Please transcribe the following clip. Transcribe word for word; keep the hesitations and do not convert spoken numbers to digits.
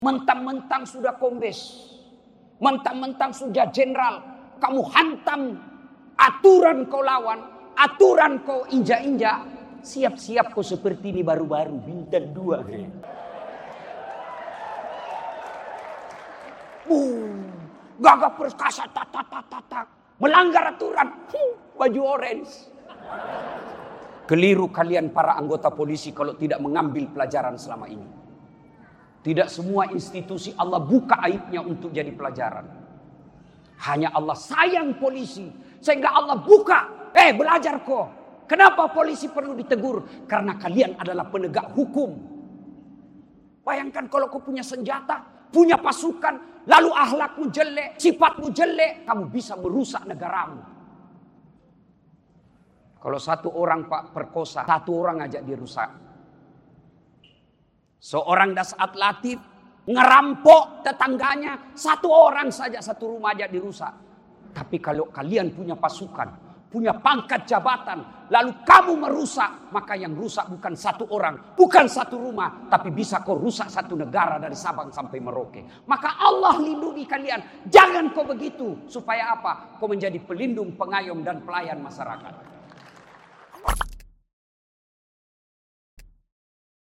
Mentang-mentang sudah kombes, mentang-mentang sudah jenderal, kamu hantam aturan kau lawan, aturan kau injak-injak, siap-siap kau seperti ini baru-baru bintang dua. Uh, gagah perkasa, tak tak tak tak tak, melanggar aturan, huh, baju orange. Keliru kalian para anggota polisi kalau tidak mengambil pelajaran selama ini. Tidak semua institusi Allah buka aibnya untuk jadi pelajaran. Hanya Allah sayang polisi. Sehingga Allah buka. Eh belajar kok. Kenapa polisi perlu ditegur? Karena kalian adalah penegak hukum. Bayangkan kalau kau punya senjata. Punya pasukan. Lalu akhlakmu jelek. Sifatmu jelek. Kamu bisa merusak negaramu. Kalau satu orang pak perkosa. Satu orang ajak dirusak. Seorang Dasat Latif ngerampok tetangganya, satu orang saja satu rumah aja dirusak. Tapi kalau kalian punya pasukan, punya pangkat jabatan, lalu kamu merusak, maka yang rusak bukan satu orang, bukan satu rumah, tapi bisa kau rusak satu negara dari Sabang sampai Merauke. Maka Allah lindungi kalian. Jangan kau begitu. Supaya apa? Kau menjadi pelindung, pengayom dan pelayan masyarakat.